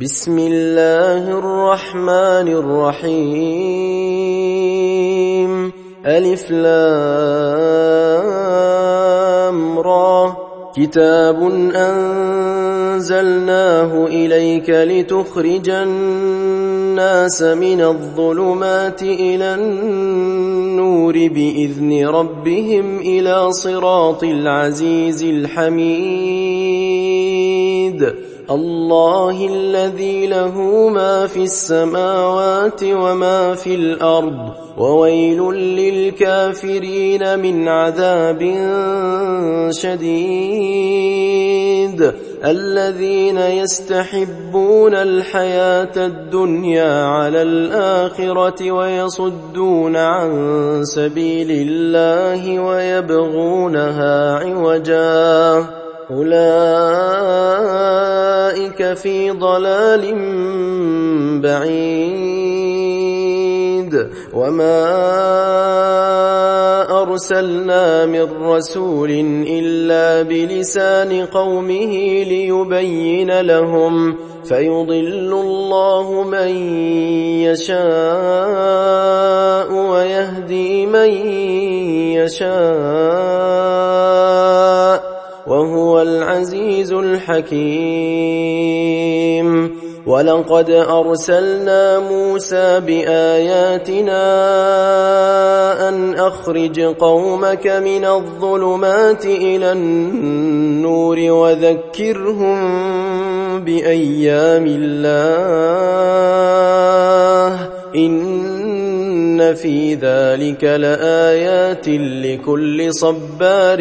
بسم الله الرحمن الرحيم ألف لام را كتاب أنزلناه إليك لتخرج الناس من الظلمات إلى النور بإذن ربهم إلى صراط العزيز الحميد الله الذي له ما في السماوات وما في الأرض وويل للكافرين من عذاب شديد الذين يستحبون الحياة الدنيا على الآخرة ويصدون عن سبيل الله ويبغونها عوجا أولئك في ضلال بعيد وما أرسلنا من رسول إلا بلسان قومه ليبين لهم فيضل الله من يشاء ويهدي من يشاء وهو العزيز الحكيم ولقد أرسلنا موسى بآياتنا أن أخرج قومك من الظلمات إلى النور وذكرهم بأيام الله إن في ذلك لآيات لكل صبار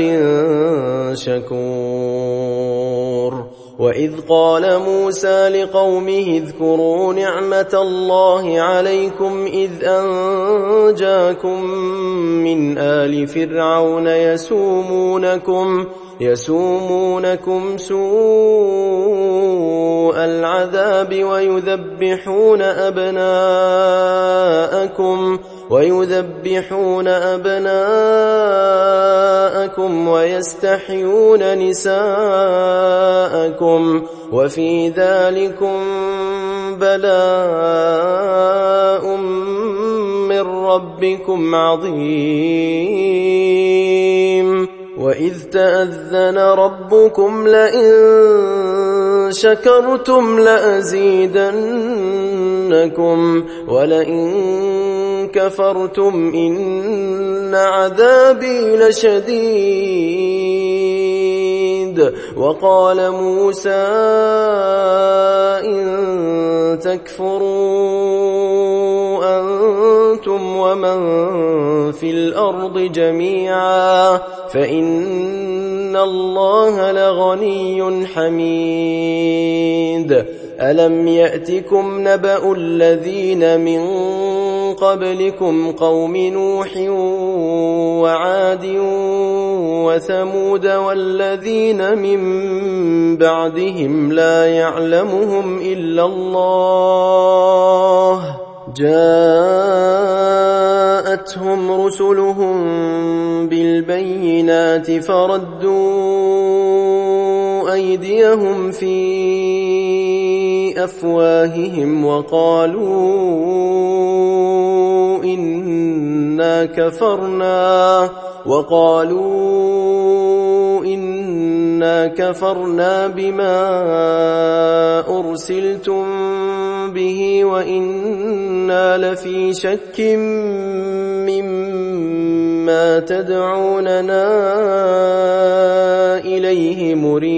شكور وإذ قال موسى لقومه اذكروا نعمة الله عليكم إذ أنجاكم من آل فرعون يسومونكم سوء العذاب ويذبحون أبناءكم ويستحيون نساءكم وفي ذلكم بلاء من ربكم عظيم وإذ تأذن ربكم لئن شكرتم لأزيدنكم ولئن كفرتم إن عذابي لشديد وقال موسى إن تكفروا أنتم ومن في الأرض جميعا فإن الله لغني حميد ألم يأتكم نبأ الذين من قبلكم قوم نوح وعاد وثمود والذين من بعدهم لا يعلمهم إلا الله جاءتهم رسلهم بالبينات فردوا أيديهم في أفواههم وقالوا إنا كفرنا بما أرسلتم به وإنا لفي شك مما تدعوننا إليه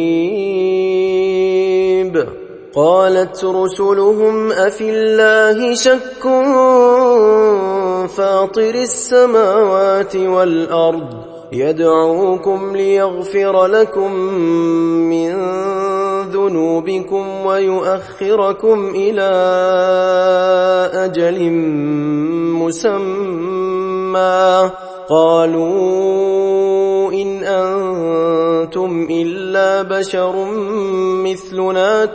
مريب قالت رسلهم أفي الله شك فاطر السماوات والأرض يدعوكم ليغفر لكم من ذنوبكم ويؤخركم إلى أجل مسمى قالوا إن أنتم إلا بشر مثلنا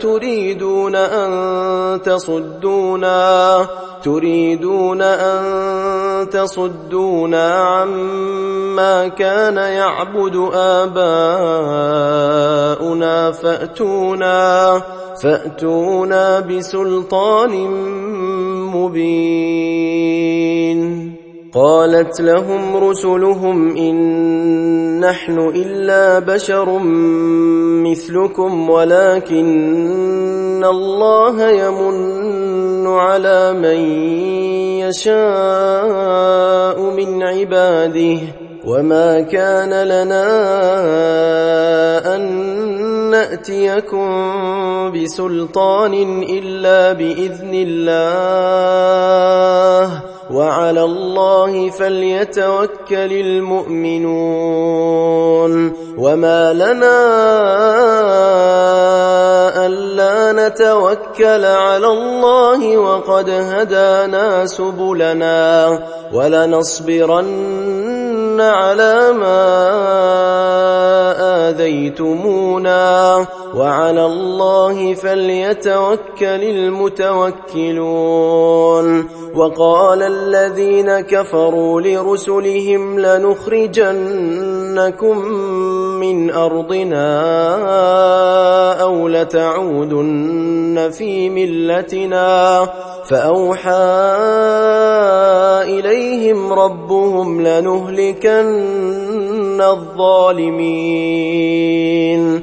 تريدون أن تصدونا عما كان يعبد آباؤنا فأتونا بسلطان مبين. قالت لهم رسلهم إن نحن إلا بشر مثلكم ولكن الله يمن على من يشاء من عباده وما كان لنا أن نأتيكم بسلطان إلا بإذن الله وعلى الله فليتوكل المؤمنون. وما لنا ألا نتوكل على الله وقد هدانا سبلنا ولنصبرن على ما آذيتمونا وعلى الله فليتوكل المتوكلون. وقال الذين كفروا لرسلهم لنخرجنكم من أرضنا أو لتعودن في ملتنا فأوحى إليهم ربهم لنهلكن الظالمين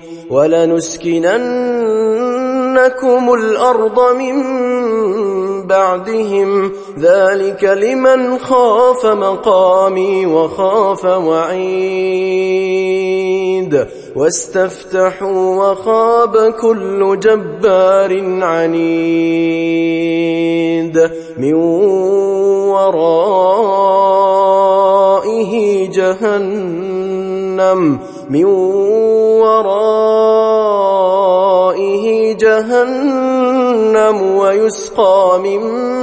ولنسكننكم الأرض من بعدهم ذلك لمن خاف مقامي وخاف وعيد واستفتحوا وخاب كل جبار عنيد من ورائه جهنم ويسقى من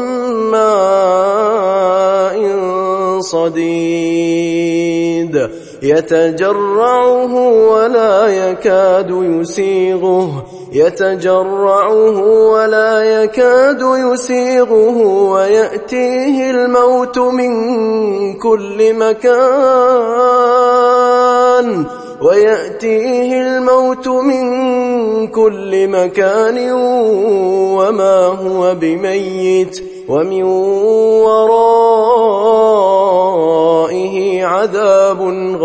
ماء صديد يتجرعه ولا يكاد يسيغه ويأتيه الموت من كل مكان وما هو بميت ومن ورائه عذاب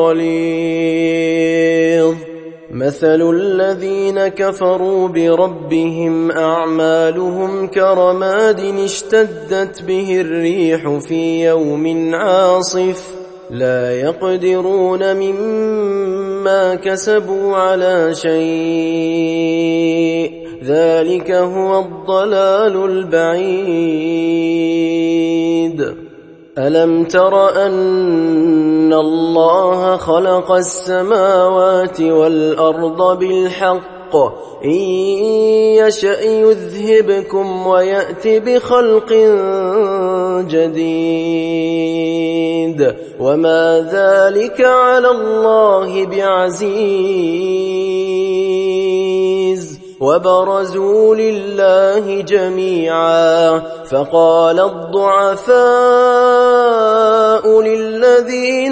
غليظ. مثل الذين كفروا بربهم أعمالهم كرماد اشتدت به الريح في يوم عاصف لا يقدرون مما كسبوا على شيء ذلك هو الضلال البعيد. ألم تر أن الله خلق السماوات والأرض بالحق إن يشأ يذهبكم ويأت بخلق جديد وما ذلك على الله بعزيز. وبرزوا لله جميعا فقال الضعفاء للذين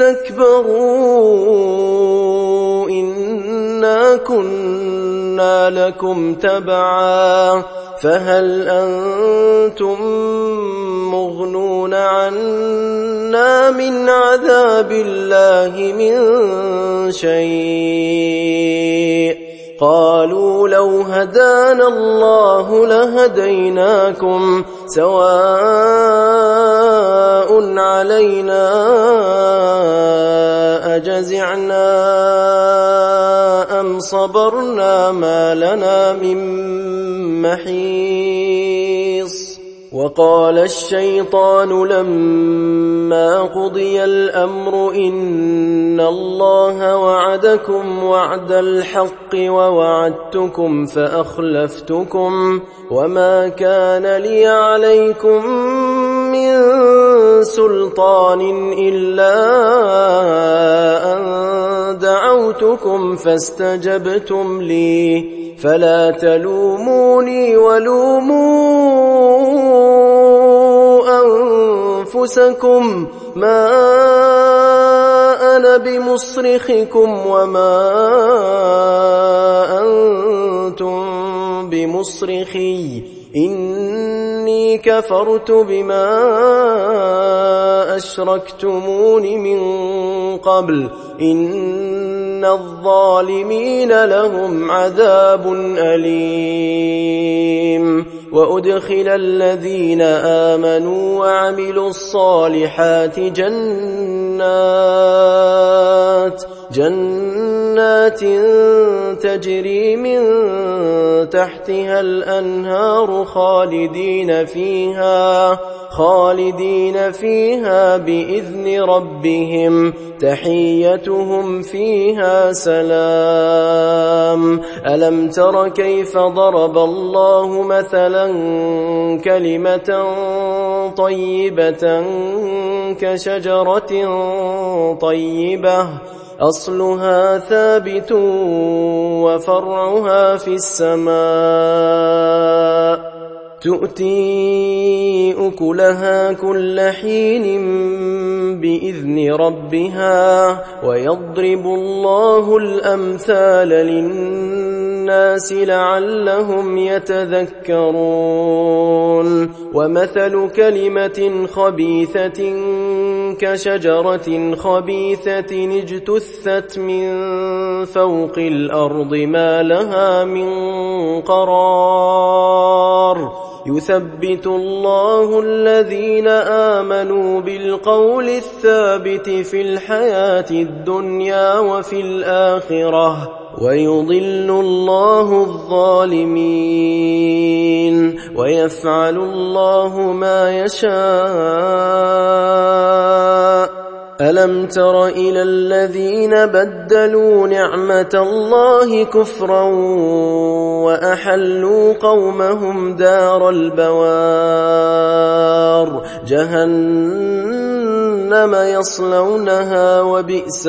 استكبروا إنا كنا لكم تبعا فهل أنتم مغنون عنا من عذاب الله من شيء؟ قالوا لو هدانا الله لهديناكم سواء علينا أجزعنا أم صبرنا ما لنا من محيص. وقال الشيطان لما قضي الأمر إن الله وعدكم وعد الحق ووعدتكم فأخلفتكم وما كان لي عليكم من سلطان إلا أن دعوتكم فاستجبتم لي فلا تلوموني ولوموا أنفسكم ما أنا بمصرخكم وما أنتم بمصرخي إني كفرت بما أشركتمون من قبل إن الظالمين لهم عذاب أليم وأدخل الذين آمنوا وعملوا الصالحات جنات تجري من تحتها الأنهار خالدين فيها بإذن ربهم تحيتهم فيها سلام ألم تر كيف ضرب الله مثلا كلمة طيبة كشجرة طيبة أصلها ثابت وفرعها في السماء تؤتي أكلها كل حين بإذن ربها ويضرب الله الأمثال للناس لعلهم يتذكرون ومثل كلمة خبيثة كشجرة خبيثة اجتثت من فوق الأرض ما لها من قرار يثبت الله الذين آمنوا بالقول الثابت في الحياة الدنيا وفي الآخرة ويضل الله الظالمين ويفعل الله ما يشاء ألم تر إلى الذين بدلوا نعمة الله كفرا وأحلوا قومهم دار البوار جهنم يصلونها وبئس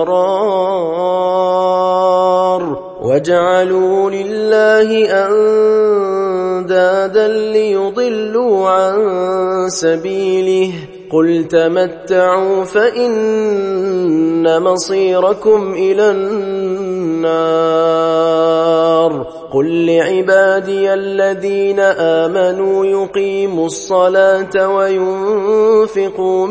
القرار وجعلوا لله أندادا ليضلوا عن سبيله قل تمتعوا فإن مصيركم إلى النار قل لعبادي الذين آمنوا يقيموا الصلاة وينفقوا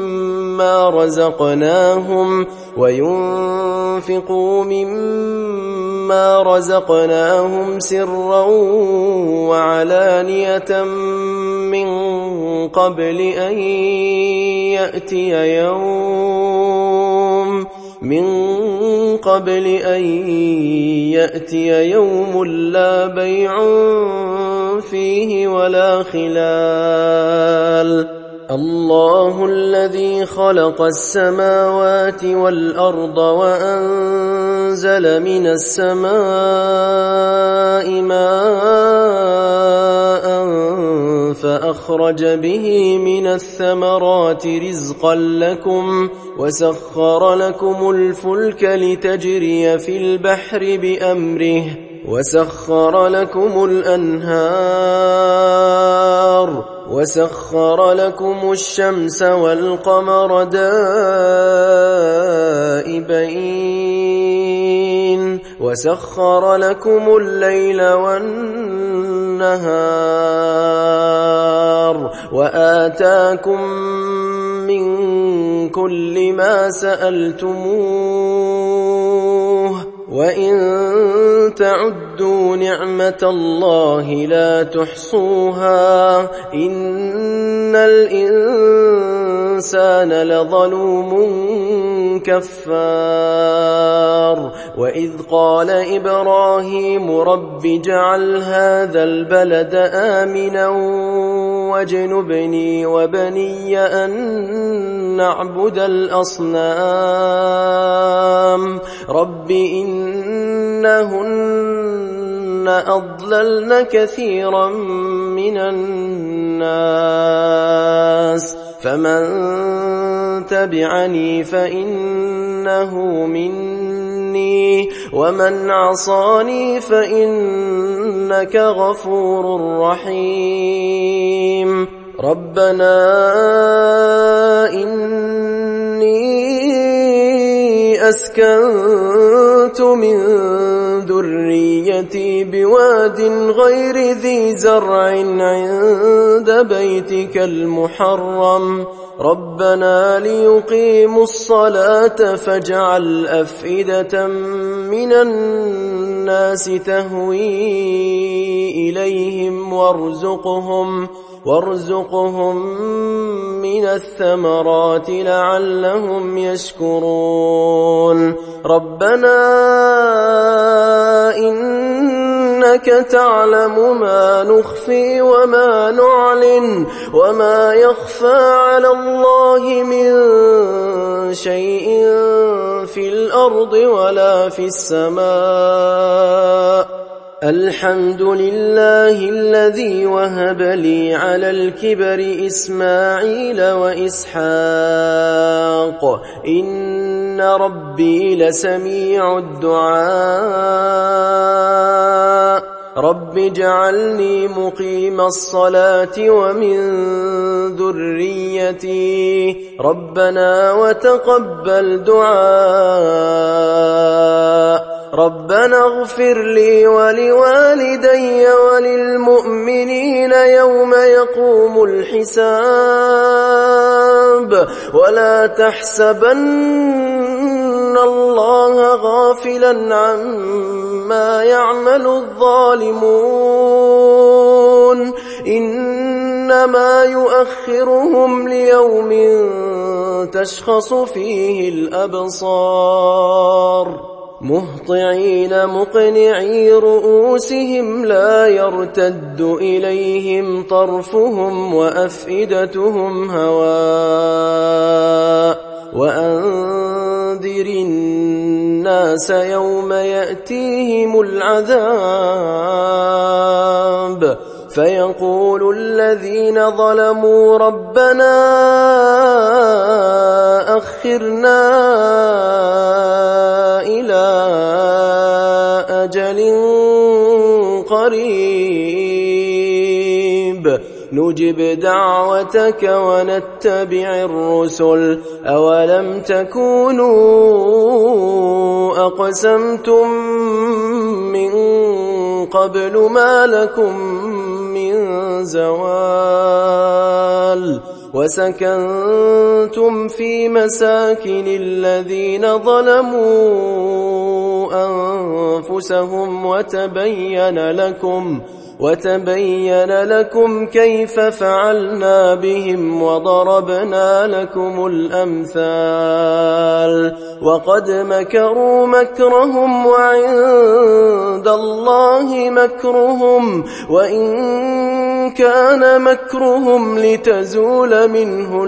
مما رزقناهم سرا وعلانية من قبل أن يأتي يوم لا بيع فيه ولا خلال الله الذي خلق السماوات والأرض وأنزل من السماء ماء فأخرج به من الثمرات رزقا لكم وسخر لكم الفلك لتجري في البحر بأمره وسخر لكم الأنهار وسخر لكم الشمس والقمر دائبين وسخر لكم الليل والنهار وآتاكم من كل ما سألتموه وإن تعدوا نعمة الله لا تحصوها إن الإنسان لظلوم كفار وإذ قال إبراهيم رب اجعل هذا البلد آمنا واجنبني وبني أن نعبد الأصنام رب إنهن أضللن كثيرا من الناس فمن تبعني فإنه مني ومن عصاني فإنك غفور رحيم ربنا إني أسكنت من ذريتي بواد غير ذي زرع عند بيتك المحرم ربنا ليقيموا الصلاة فاجعل أفئدة من الناس تهوي إليهم وارزقهم من الثمرات لعلهم يشكرون ربنا إنك تعلم ما نخفي وما نعلن وما يخفى على الله من شيء في الأرض ولا في السماء الحمد لله الذي وهب لي على الكبر إسماعيل وإسحاق إن ربي لسميع الدعاء رب اجعلني مقيم الصلاة ومن ذريتي ربنا وتقبل دعاء ربنا اغفر لي ولوالدي وللمؤمنين يوم يقوم الحساب ولا تحسبن الله غافلا عما يعمل الظالمون إنما يؤخرهم ليوم تشخص فيه الأبصار مهطعين مقنعي رؤوسهم لا يرتد إليهم طرفهم وأفئدتهم هواء وأنذر الناس يوم يأتيهم العذاب فيقول الذين ظلموا ربنا أخرنا إلى أجل قريب نجب دعوتك ونتبع الرسل أولم تكونوا أقسمتم من قبل ما لكم من زوال وسكنتم في مساكن الذين ظلموا أنفسهم وتبين لكم كيف فعلنا بهم وضربنا لكم الأمثال وقد مكروا مكرهم وعند الله مكرهم وإن كان مكرهم لتزول منه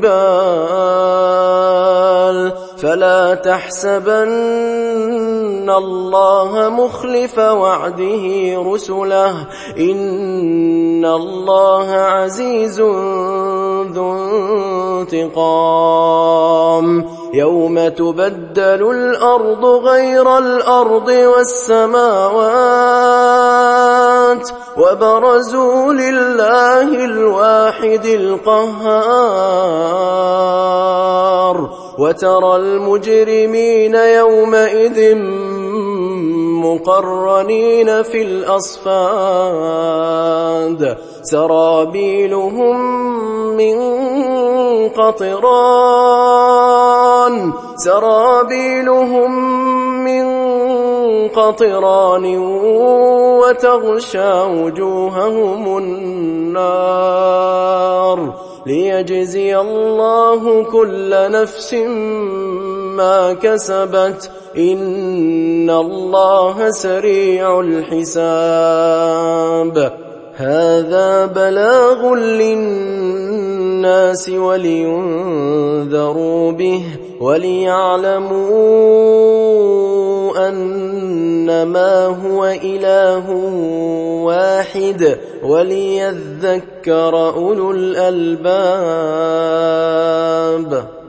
الجبال فلا تحسبن الله مخلف وعده رسله إن الله عزيز ذو انتقام يوم تبدل الأرض غير الأرض والسماوات وبرزوا لله الواحد القهار وترى المجرمين يومئذ مقرنين في الأصفاد سرابيلهم من قطران وتغشى وجوههم النار ليجزي الله كل نفس ما كسبت إن الله سريع الحساب هذا بلاغ للناس للناس ولينذروا به وليعلموا أنما هو إله واحد وليذكر أولو الألباب.